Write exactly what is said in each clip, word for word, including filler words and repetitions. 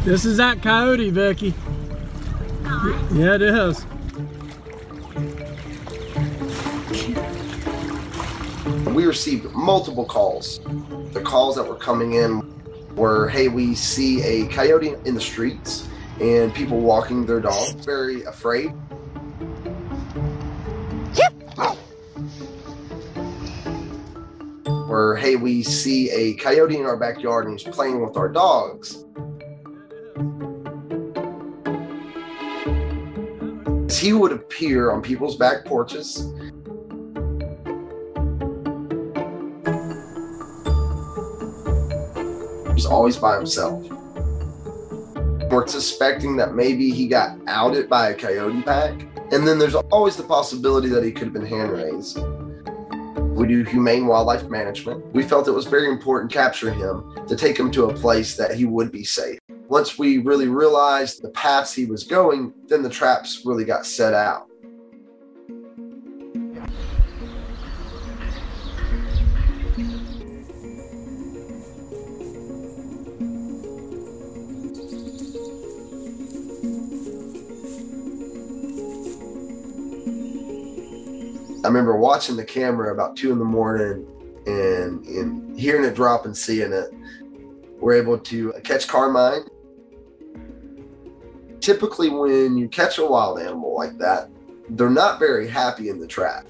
This is that coyote, Vicky. Yeah, it is. We received multiple calls. The calls that were coming in were, hey, we see a coyote in the streets and people walking their dogs, very afraid. Or, hey, we see a coyote in our backyard and he's playing with our dogs. He would appear on people's back porches. He's always by himself. We're suspecting that maybe he got outed by a coyote pack. And then there's always the possibility that he could have been hand raised. We do humane wildlife management. We felt it was very important capturing him to take him to a place that he would be safe. Once we really realized the paths he was going, then the traps really got set out. I remember watching the camera about two in the morning and, and hearing it drop and seeing it. We're able to catch Carmine. Typically when you catch a wild animal like that, they're not very happy in the trap.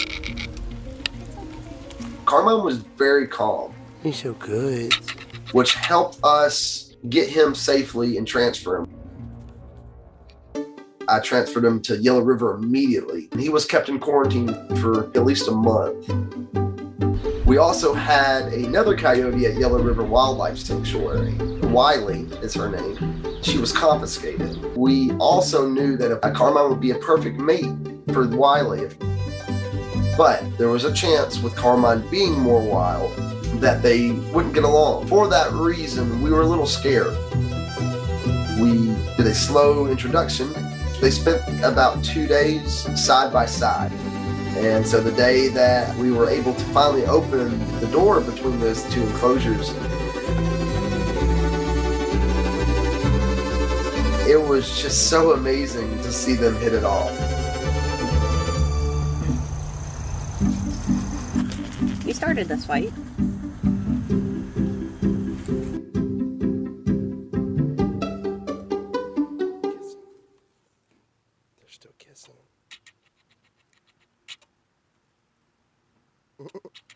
Carmine was very calm. He's so good. Which helped us get him safely and transfer him. I transferred him to Yellow River immediately. He was kept in quarantine for at least a month. We also had another coyote at Yellow River Wildlife Sanctuary. Wiley is her name. She was confiscated. We also knew that a Carmine would be a perfect mate for Wiley. But there was a chance with Carmine being more wild that they wouldn't get along. For that reason, we were a little scared. We did a slow introduction. They spent about two days side by side. And so the day that we were able to finally open the door between those two enclosures, it was just so amazing to see them hit it off. You started this fight. They're still kissing.